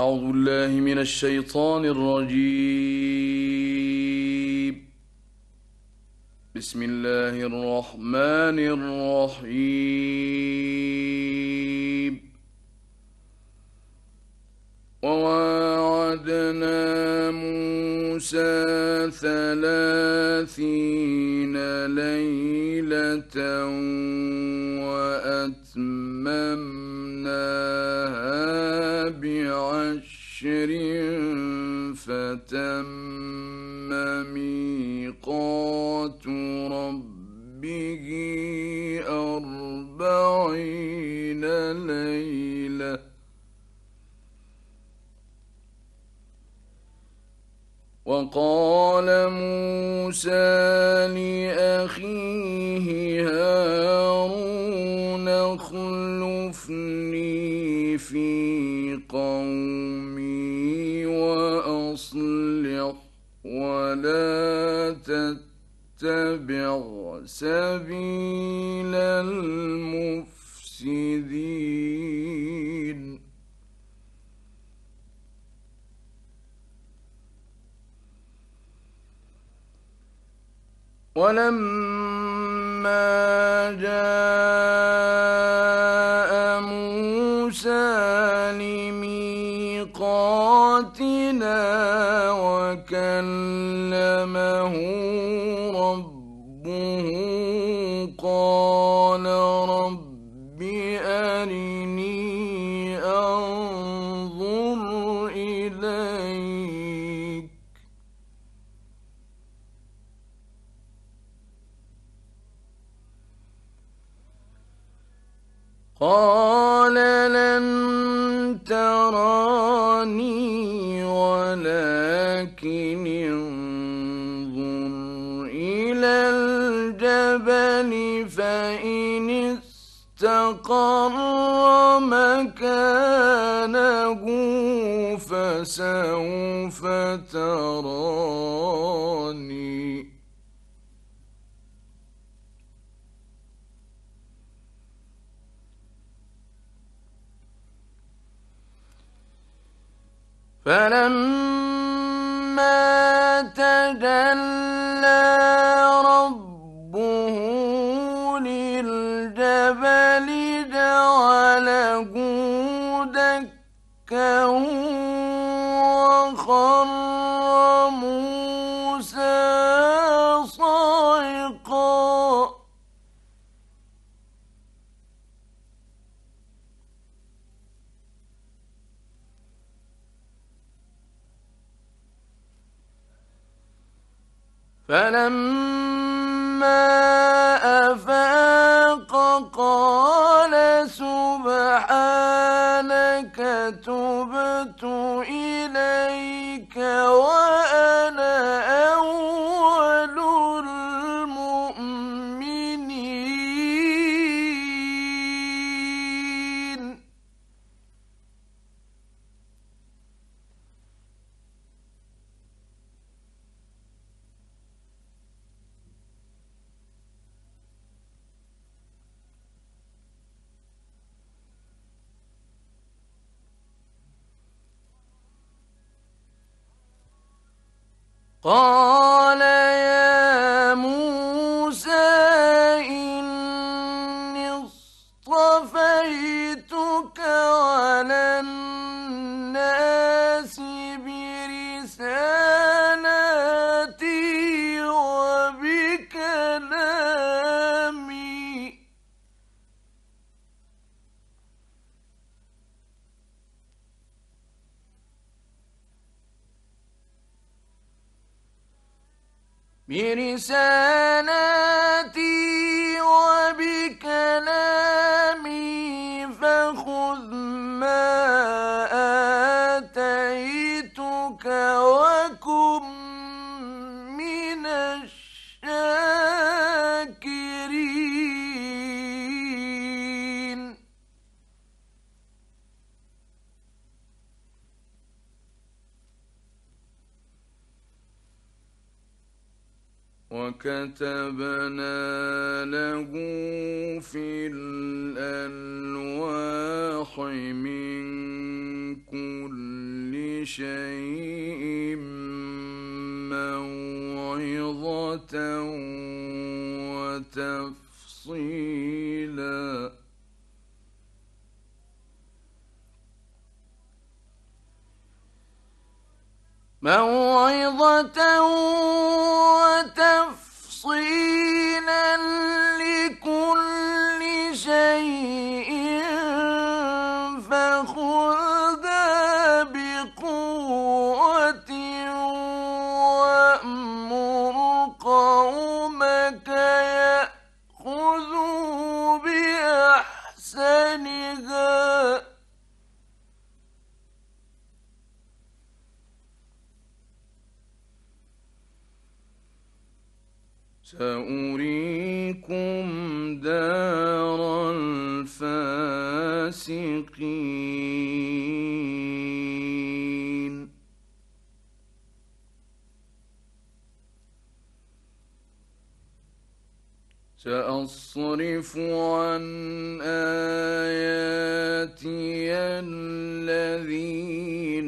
أعوذ بالله من الشيطان الرجيم. بسم الله الرحمن الرحيم. وواعدنا موسى 30 ليلة وأتممناها ب10 فتم ميقات ربه 40 ليلة. وقال موسى لأخيه هارون اخلفني في قومي وأصلح ولا تتبع سبيل المفسدين. ولما جاء موسى لميقاتنا وكلمه ربه قال رب أرني أنظر إليك. قال لن تراني ولكن انظر إلى الجبل فإن استقر مكانه فسوف تراني. فلما تجلى ربه للجبل جعله دكا وخر موسى صعقا. فلما أفاق قال سبحانك تبت إليك وأنا أول المؤمنين. قال يا موسى إني اصطفيتك على الناس برسالاتي وبكلامي فخذ ما آتيتك وكن من الشاكرين. وكتبنا له في الألواح من كل شيء موعظة وتفصيلا لكل شيء فخذها بقوة وأمر قومك يأخذوا بأحسنها سأريكم دار الفاسقين سأصرف عن آياتي الذين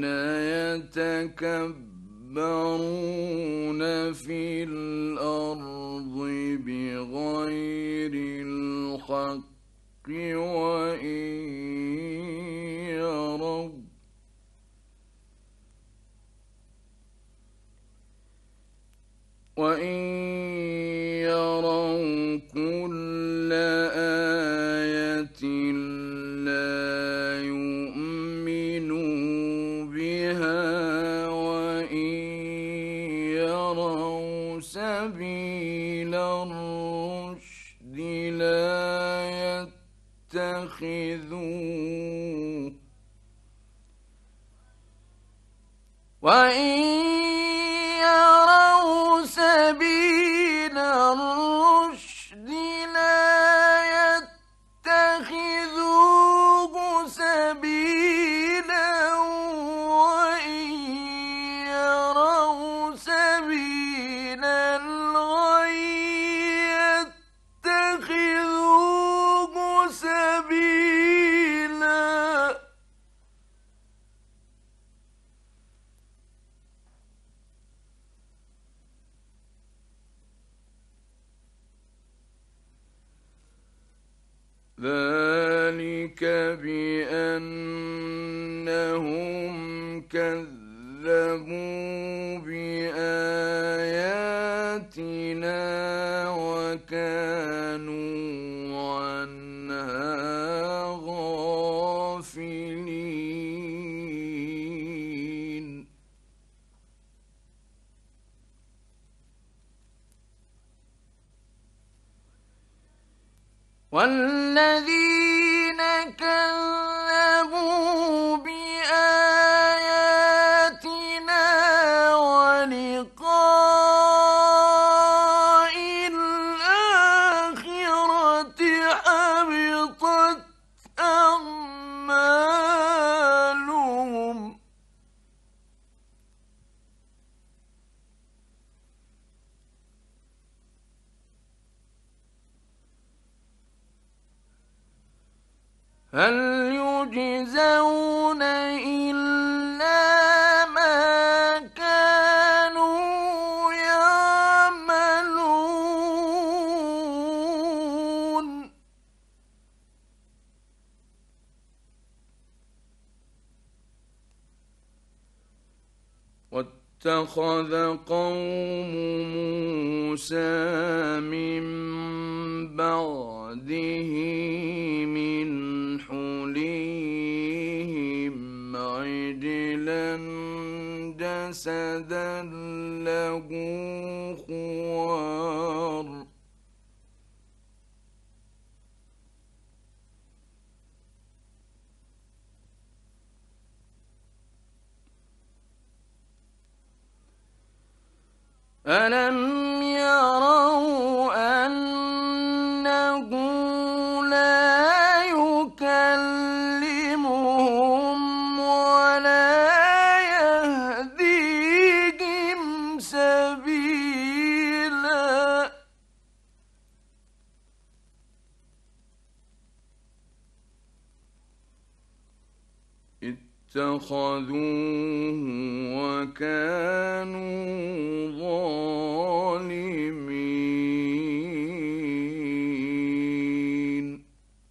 يتكبرون في الأرض بغير الحق وإن يروا كل آية لا يؤمنوا بها وإن يروا سبيل الرشد لا يتخذوه وإن يروا سبيل الرشد لا يتخذوه سبيلا وإن يروا سبيل الغي يتخذوه سبيلا ذلك بأنهم كذبوا بآياتنا وكانوا عنها غافلين والذين كذبوا بآياتنا ولقاء الآخرة حبطت أعمالهم هل يجزون إلا ما كانوا يعملون واتخذ قوم موسى من بعده من حليهم عجلا جسدا له خوار ألم يروا أنه لا يكلمهم ولا يهديهم سبيلا اتخذوه وكانوا ظالمين.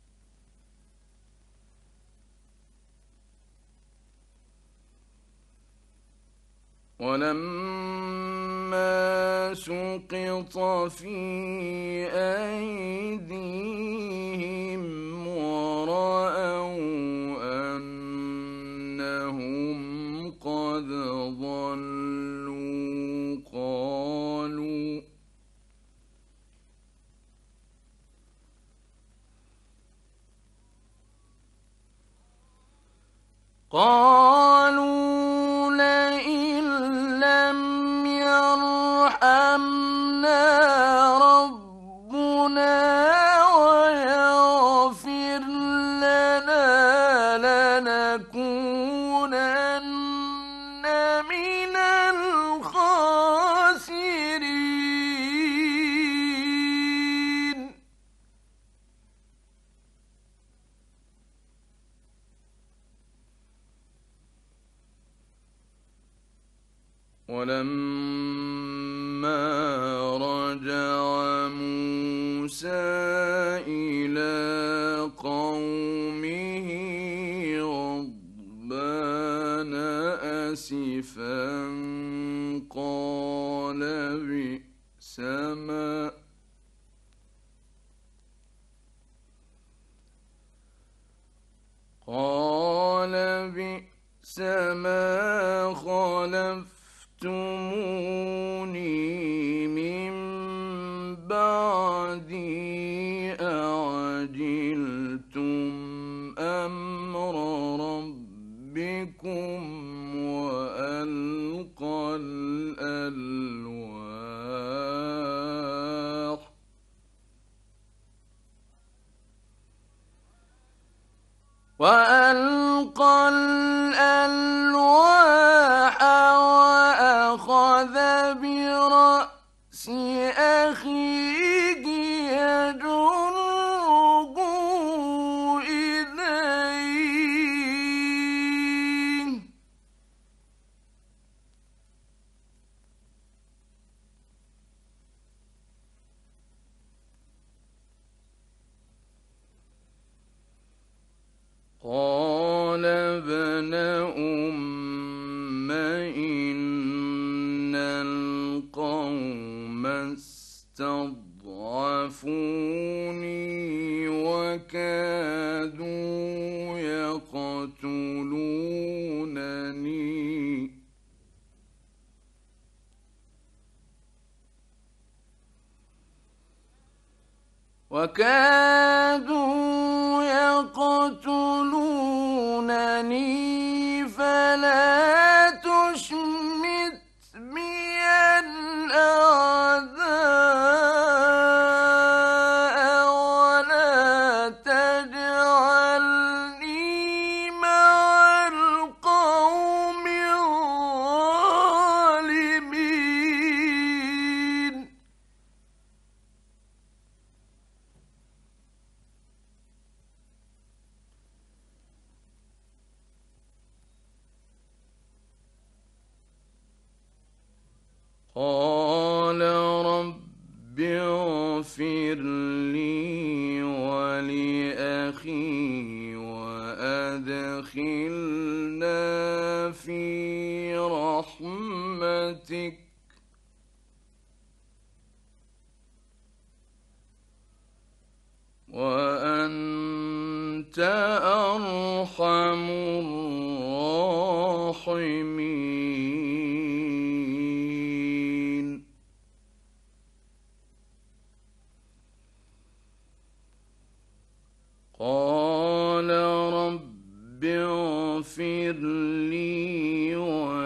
ولما سقط في أيديهم ورأوا أنهم قد ضلوا قالوا لئن لم يرحمنا ربنا ويغفر لنا لنكونن من الخاسرين. ولما رجع موسى إلى قومه غضبان آسفا قال بئس ما خلفتموني من بعدي أعجلتم أمر ربكم وألقى الألواح وأخذ برأس أخيه يجره إليه قال ابن أم إن القوم استضعفوني وكادوا يقتلونني فلا تشمت بي الأعداء ولا تجعلني مع القوم الظالمين. قال رب اغفر لي ولأخي وأدخلنا في رحمتك وأنت أرحم الراحمين. قال رب اغفر لي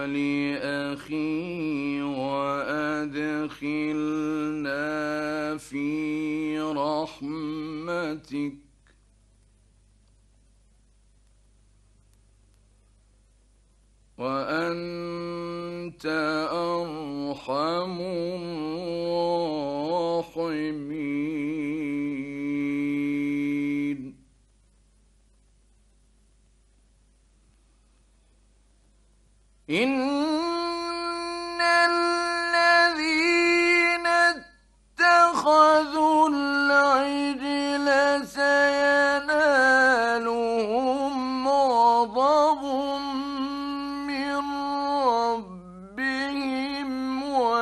ولأخي وأدخلنا في رحمتك وأنت أرحم الراحمين. إن الذين اتخذوا العجل سينالهم غضب من ربهم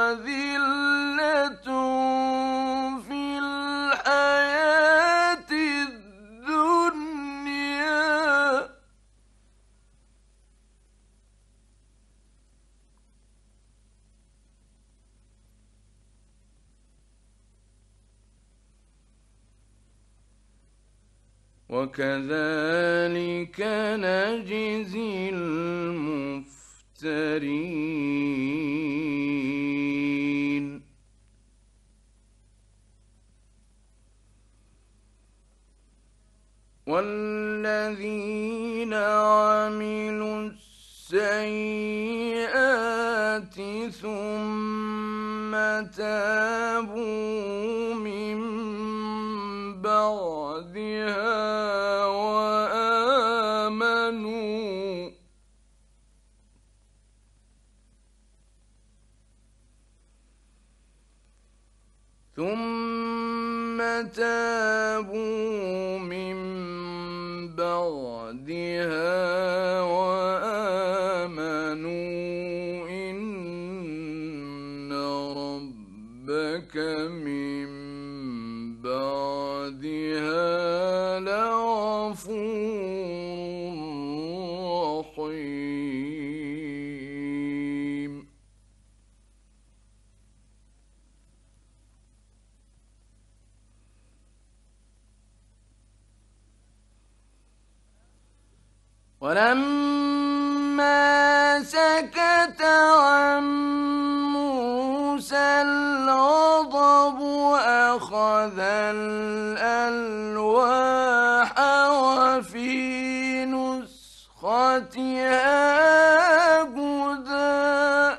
وذلة في الحياة الدنيا. وكذلك نجزي المفترين. والذين عملوا السيئات ثم تابوا من بعدها وآمنوا إن ربك من بعدها لغفور رحيم. ولما سكت عن موسى الغضب أخذ الألواح وفي نسختها هدى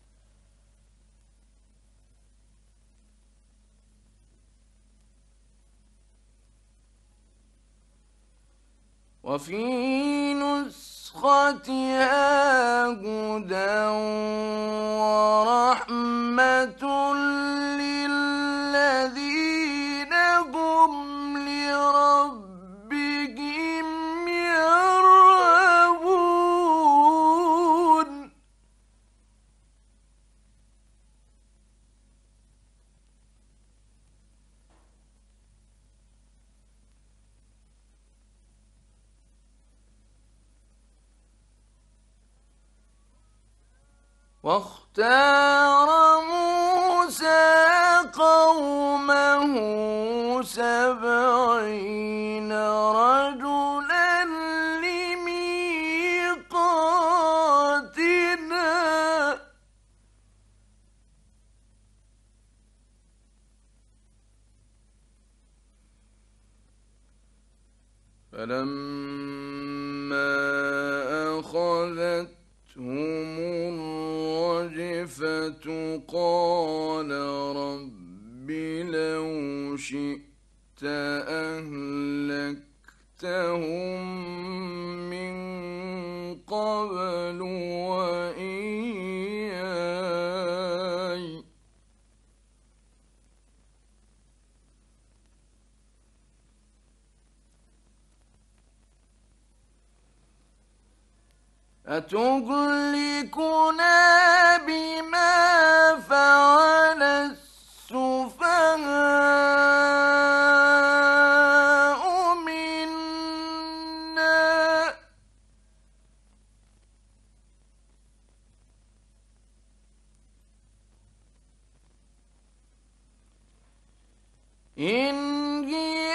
ورحمة للذين هم لربهم يرهبون. واختار موسى قومه 70 رجلا لميقاتنا فلما أخذتهم الرجفة قال رب لو شئت أهلكتهم من قبل وإياي أتهلكنا بما فعل السفهاء منا إن هي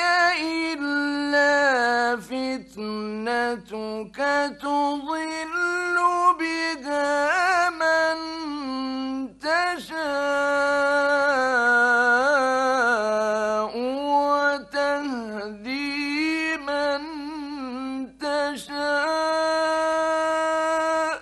إلا فتنتك تضل بها من تشاء وتهدي من تشاء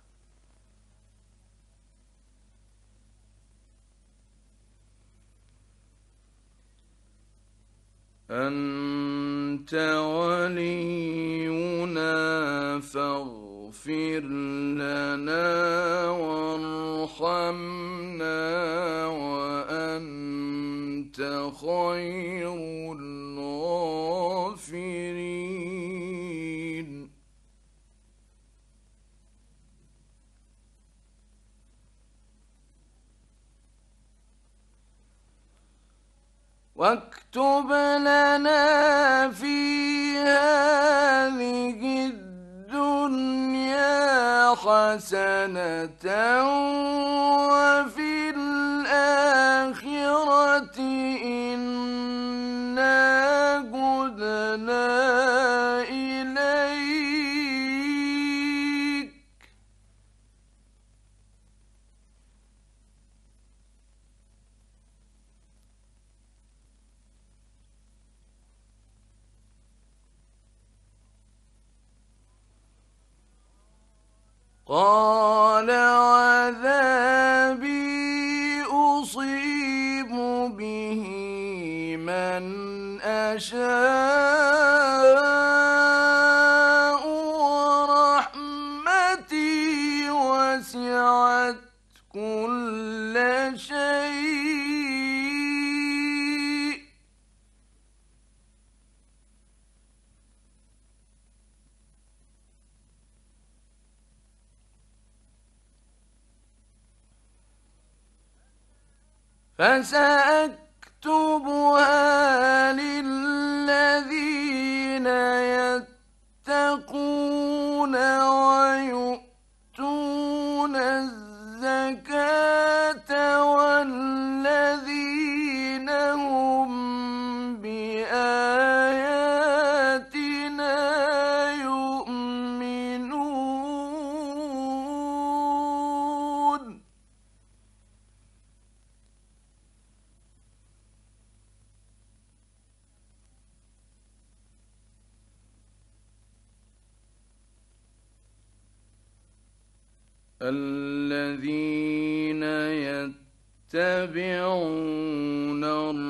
أنت ولينا فاغفر لنا خير الغافرين. واكتب لنا في هذه الدنيا حسنة وفي الآخرة إنا هدنا إليك. قال عذابي أصيب به من أشاء ورحمتي وسعت كل شيء. فسأكتبها للذين يتقون ويؤتون الزكاة والذين هم بآياتنا يؤمنون. الذين يتبعون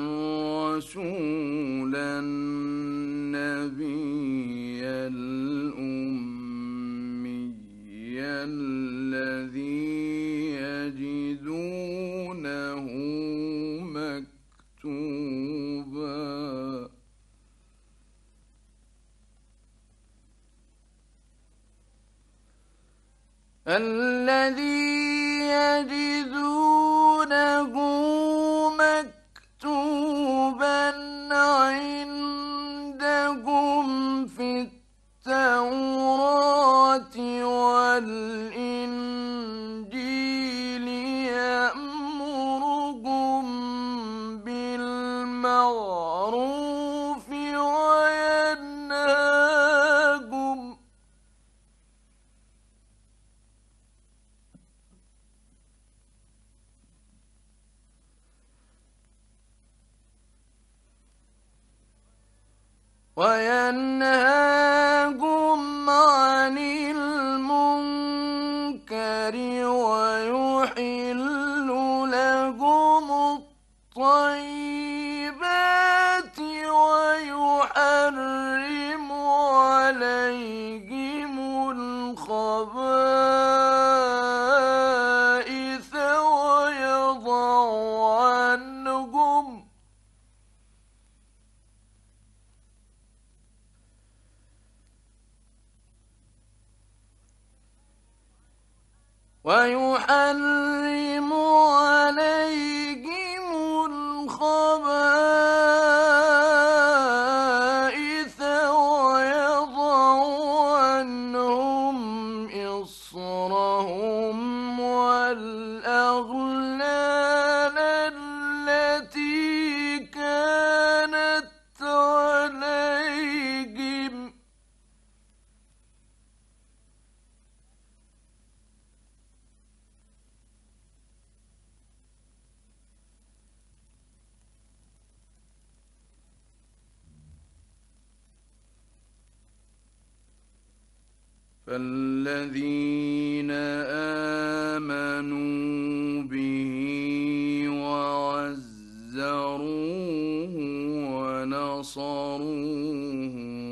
الرسول النبي الأمي الذي يجدونه مكتوبا عندهم في التوراة والإنجيل يأمرهم بالمعروف وينهاهم عن المنكر ويحل لهم الطيبات ويحرم عليهم الخبائث ويحرم عليهم الخبائث ويضع عنهم إصرهم والأغلال التي كانت عليهم فالذين آمنوا به وعزروه ونصروه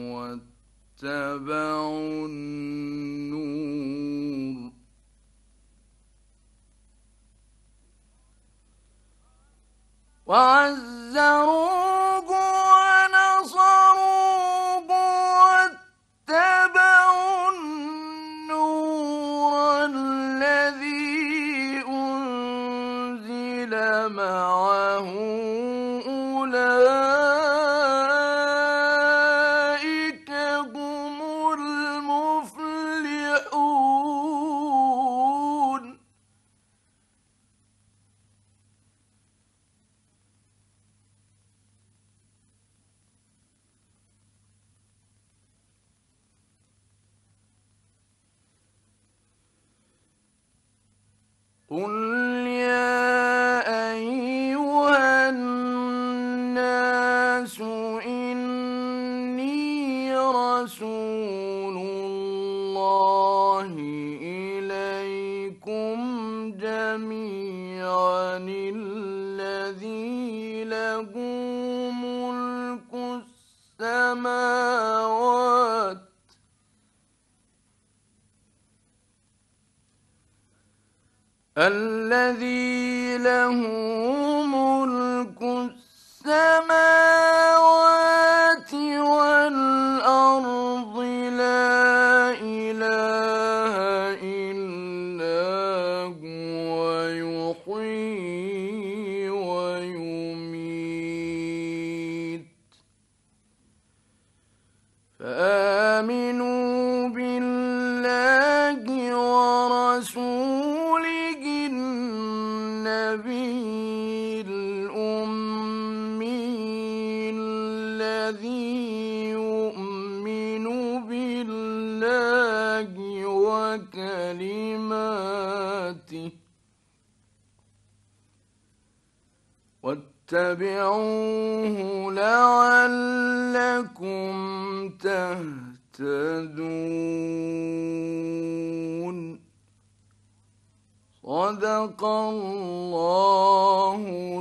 واتبعوا النور وعزروه عزروه ونصروه واتبعوا النور الذي أنزل معه أولئك هم المفلحون. قل يا أيها الناس إني رسول الله إليكم جميعا الذي له ملك السماوات والأرض لا إله إلا هو يحيي ويميت فآمنوا بالله ورسوله النبي الأمي الذي يؤمن بالله وكلماته واتبعوه لعلكم تهتدون. صدق الله